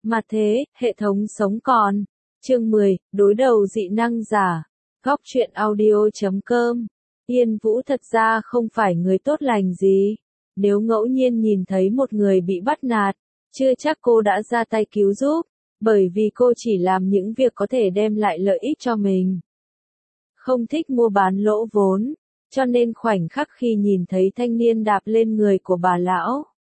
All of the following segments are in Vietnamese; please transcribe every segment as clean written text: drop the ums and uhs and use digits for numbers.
Mà thế, hệ thống sống còn. Chương 10, đối đầu dị năng giả. Góc truyện audio.com. Yên Vũ thật ra không phải người tốt lành gì. Nếu ngẫu nhiên nhìn thấy một người bị bắt nạt, chưa chắc cô đã ra tay cứu giúp, bởi vì cô chỉ làm những việc có thể đem lại lợi ích cho mình. Không thích mua bán lỗ vốn, cho nên khoảnh khắc khi nhìn thấy thanh niên đạp lên người của bà lão,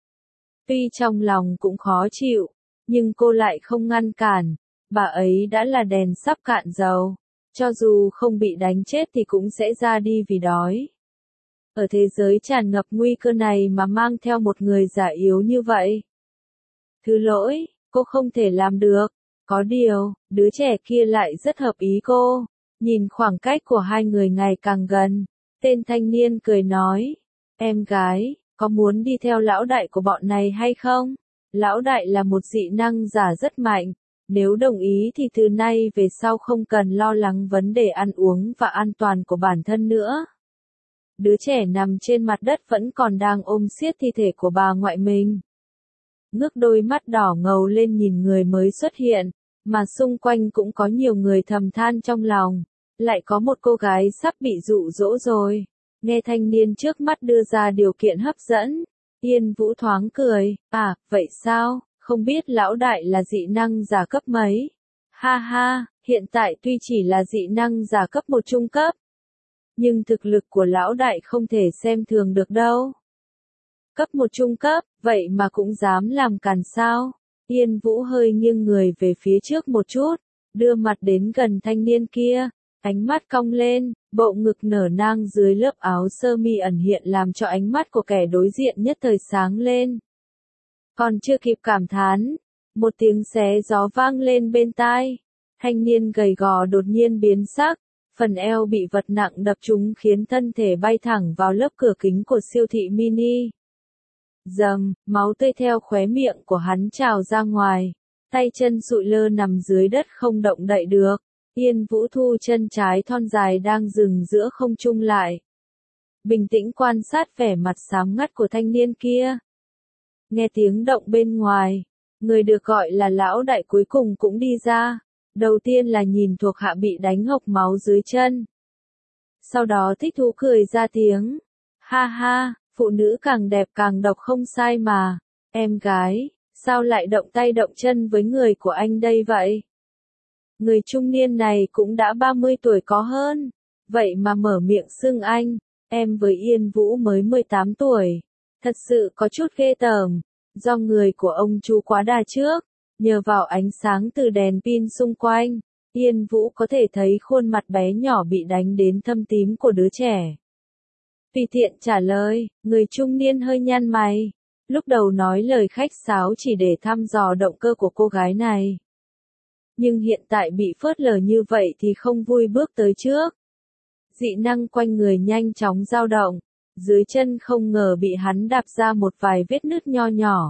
tuy trong lòng cũng khó chịu, nhưng cô lại không ngăn cản, bà ấy đã là đèn sắp cạn dầu, cho dù không bị đánh chết thì cũng sẽ ra đi vì đói. Ở thế giới tràn ngập nguy cơ này mà mang theo một người già yếu như vậy. Thứ lỗi, cô không thể làm được, có điều, đứa trẻ kia lại rất hợp ý cô, nhìn khoảng cách của hai người ngày càng gần, tên thanh niên cười nói, em gái, có muốn đi theo lão đại của bọn này hay không? Lão đại là một dị năng giả rất mạnh, nếu đồng ý thì từ nay về sau không cần lo lắng vấn đề ăn uống và an toàn của bản thân nữa. Đứa trẻ nằm trên mặt đất vẫn còn đang ôm siết thi thể của bà ngoại mình. Ngước đôi mắt đỏ ngầu lên nhìn người mới xuất hiện, mà xung quanh cũng có nhiều người thầm than trong lòng, lại có một cô gái sắp bị dụ dỗ rồi. Nghe thanh niên trước mắt đưa ra điều kiện hấp dẫn, Yên Vũ thoáng cười, à, vậy sao, không biết lão đại là dị năng giả cấp mấy? Ha ha, hiện tại tuy chỉ là dị năng giả cấp 1 trung cấp, nhưng thực lực của lão đại không thể xem thường được đâu. Cấp 1 trung cấp, vậy mà cũng dám làm càn sao? Yên Vũ hơi nghiêng người về phía trước một chút, đưa mặt đến gần thanh niên kia, ánh mắt cong lên, bộ ngực nở nang dưới lớp áo sơ mi ẩn hiện làm cho ánh mắt của kẻ đối diện nhất thời sáng lên. Còn chưa kịp cảm thán, một tiếng xé gió vang lên bên tai, thanh niên gầy gò đột nhiên biến sắc, phần eo bị vật nặng đập trúng khiến thân thể bay thẳng vào lớp cửa kính của siêu thị mini. Dầm, máu tươi theo khóe miệng của hắn trào ra ngoài, tay chân sụi lơ nằm dưới đất không động đậy được. Yên Vũ thu chân trái thon dài đang dừng giữa không trung lại. Bình tĩnh quan sát vẻ mặt xám ngắt của thanh niên kia. Nghe tiếng động bên ngoài, người được gọi là lão đại cuối cùng cũng đi ra. Đầu tiên là nhìn thuộc hạ bị đánh hộc máu dưới chân. Sau đó thích thú cười ra tiếng. Ha ha, phụ nữ càng đẹp càng độc không sai mà. Em gái, sao lại động tay động chân với người của anh đây vậy? Người trung niên này cũng đã 30 tuổi có hơn, vậy mà mở miệng xưng anh, em với Yên Vũ mới 18 tuổi. Thật sự có chút ghê tởm, do người của ông chú quá đà trước, nhờ vào ánh sáng từ đèn pin xung quanh, Yên Vũ có thể thấy khuôn mặt bé nhỏ bị đánh đến thâm tím của đứa trẻ. Tùy tiện trả lời, người trung niên hơi nhăn mày, lúc đầu nói lời khách sáo chỉ để thăm dò động cơ của cô gái này. Nhưng hiện tại bị phớt lờ như vậy thì không vui bước tới trước. Dị năng quanh người nhanh chóng dao động, dưới chân không ngờ bị hắn đạp ra một vài vết nứt nho nhỏ.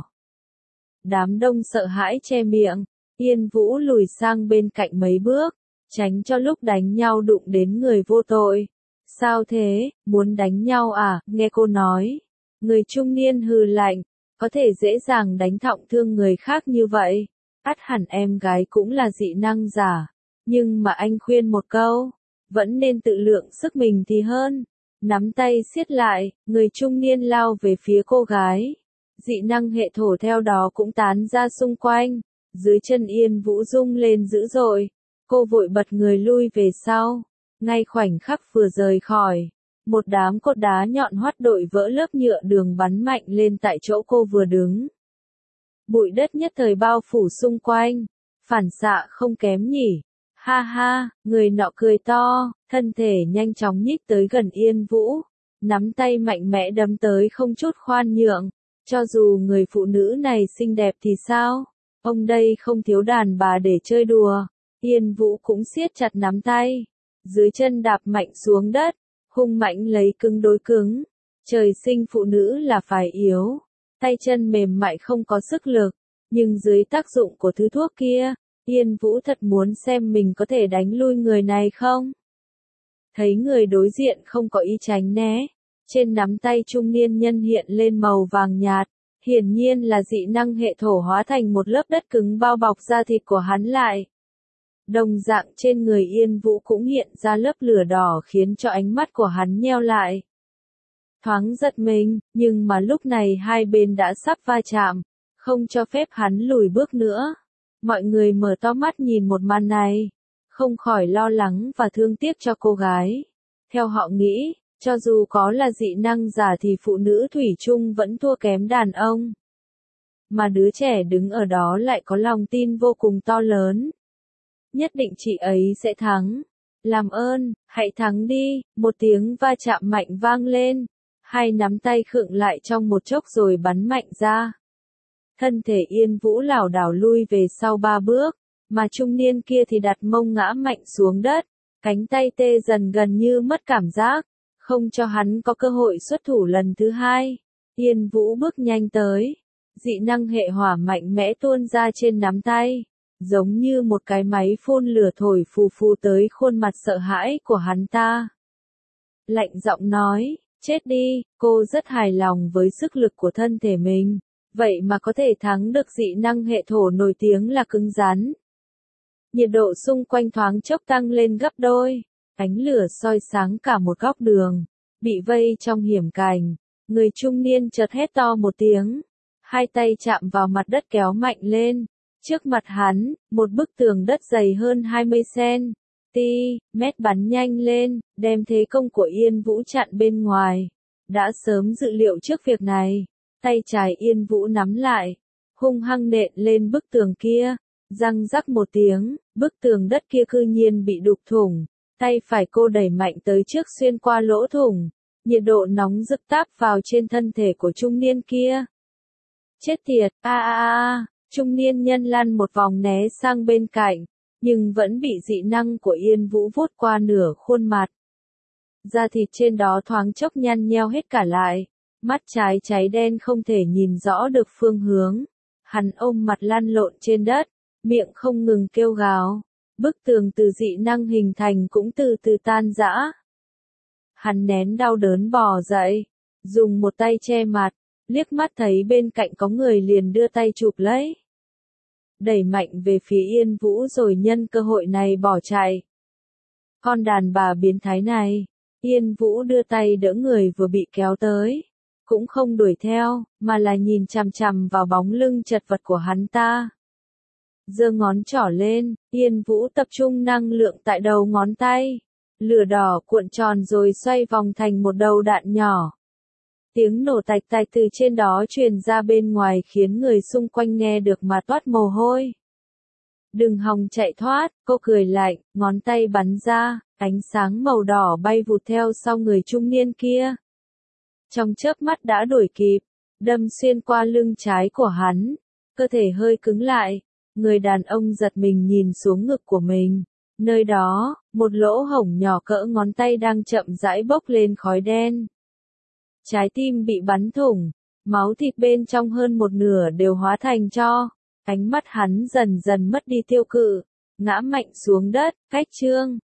Đám đông sợ hãi che miệng, Yên Vũ lùi sang bên cạnh mấy bước, tránh cho lúc đánh nhau đụng đến người vô tội. Sao thế, muốn đánh nhau à, nghe cô nói. Người trung niên hừ lạnh, có thể dễ dàng đánh thọng thương người khác như vậy. Ắt hẳn em gái cũng là dị năng giả, nhưng mà anh khuyên một câu, vẫn nên tự lượng sức mình thì hơn. Nắm tay siết lại, người trung niên lao về phía cô gái. Dị năng hệ thổ theo đó cũng tán ra xung quanh, dưới chân Yên Vũ rung lên dữ dội. Cô vội bật người lui về sau, ngay khoảnh khắc vừa rời khỏi. Một đám cột đá nhọn hoắt đội vỡ lớp nhựa đường bắn mạnh lên tại chỗ cô vừa đứng. Bụi đất nhất thời bao phủ xung quanh, phản xạ không kém nhỉ. Ha ha, người nọ cười to, thân thể nhanh chóng nhích tới gần Yên Vũ, nắm tay mạnh mẽ đấm tới không chút khoan nhượng. Cho dù người phụ nữ này xinh đẹp thì sao? Ông đây không thiếu đàn bà để chơi đùa. Yên Vũ cũng siết chặt nắm tay, dưới chân đạp mạnh xuống đất, hung mãnh lấy cứng đối cứng. Trời sinh phụ nữ là phải yếu. Tay chân mềm mại không có sức lực, nhưng dưới tác dụng của thứ thuốc kia, Yên Vũ thật muốn xem mình có thể đánh lui người này không. Thấy người đối diện không có ý tránh né, trên nắm tay trung niên nhân hiện lên màu vàng nhạt, Hiển nhiên là dị năng hệ thổ hóa thành một lớp đất cứng bao bọc da thịt của hắn lại. Đồng dạng trên người Yên Vũ cũng hiện ra lớp lửa đỏ khiến cho ánh mắt của hắn nheo lại. Thoáng giật mình, nhưng mà lúc này hai bên đã sắp va chạm, không cho phép hắn lùi bước nữa. Mọi người mở to mắt nhìn một màn này, không khỏi lo lắng và thương tiếc cho cô gái. Theo họ nghĩ, cho dù có là dị năng giả thì phụ nữ thủy chung vẫn thua kém đàn ông. Mà đứa trẻ đứng ở đó lại có lòng tin vô cùng to lớn. Nhất định chị ấy sẽ thắng. Làm ơn, hãy thắng đi, một tiếng va chạm mạnh vang lên. Hai nắm tay khựng lại trong một chốc rồi bắn mạnh ra. Thân thể Yên Vũ lảo đảo lui về sau 3 bước, mà trung niên kia thì đặt mông ngã mạnh xuống đất, cánh tay tê dần gần như mất cảm giác, không cho hắn có cơ hội xuất thủ lần thứ hai. Yên Vũ bước nhanh tới, dị năng hệ hỏa mạnh mẽ tuôn ra trên nắm tay, giống như một cái máy phun lửa thổi phù phù tới khuôn mặt sợ hãi của hắn ta. Lạnh giọng nói, chết đi, cô rất hài lòng với sức lực của thân thể mình, vậy mà có thể thắng được dị năng hệ thổ nổi tiếng là cứng rắn. Nhiệt độ xung quanh thoáng chốc tăng lên gấp đôi, ánh lửa soi sáng cả một góc đường, bị vây trong hiểm cảnh, người trung niên chợt hét to một tiếng, hai tay chạm vào mặt đất kéo mạnh lên, trước mặt hắn, một bức tường đất dày hơn 20 cm bắn nhanh lên, đem thế công của Yên Vũ chặn bên ngoài. Đã sớm dự liệu trước việc này, tay trái Yên Vũ nắm lại, hung hăng nện lên bức tường kia, răng rắc một tiếng, bức tường đất kia cư nhiên bị đục thủng, tay phải cô đẩy mạnh tới trước xuyên qua lỗ thủng, nhiệt độ nóng rực táp vào trên thân thể của trung niên kia. Chết tiệt, trung niên nhân lăn một vòng né sang bên cạnh, nhưng vẫn bị dị năng của Yên Vũ vuốt qua nửa khuôn mặt. Da thịt trên đó thoáng chốc nhăn nheo hết cả lại, mắt trái cháy đen không thể nhìn rõ được phương hướng. Hắn ôm mặt lăn lộn trên đất, miệng không ngừng kêu gào. Bức tường từ dị năng hình thành cũng từ từ tan rã. Hắn nén đau đớn bò dậy, dùng một tay che mặt, liếc mắt thấy bên cạnh có người liền đưa tay chụp lấy. Đẩy mạnh về phía Yên Vũ rồi nhân cơ hội này bỏ chạy. Con đàn bà biến thái này, Yên Vũ đưa tay đỡ người vừa bị kéo tới, cũng không đuổi theo, mà là nhìn chằm chằm vào bóng lưng chật vật của hắn ta. Giơ ngón trỏ lên, Yên Vũ tập trung năng lượng tại đầu ngón tay, lửa đỏ cuộn tròn rồi xoay vòng thành một đầu đạn nhỏ. Tiếng nổ tạch tạch từ trên đó truyền ra bên ngoài khiến người xung quanh nghe được mà toát mồ hôi. Đừng hòng chạy thoát, cô cười lạnh, ngón tay bắn ra, ánh sáng màu đỏ bay vụt theo sau người trung niên kia. Trong chớp mắt đã đuổi kịp, đâm xuyên qua lưng trái của hắn, cơ thể hơi cứng lại, người đàn ông giật mình nhìn xuống ngực của mình. Nơi đó, một lỗ hổng nhỏ cỡ ngón tay đang chậm rãi bốc lên khói đen. Trái tim bị bắn thủng, máu thịt bên trong hơn một nửa đều hóa thành tro. Ánh mắt hắn dần dần mất đi tiêu cự, ngã mạnh xuống đất, cách chương.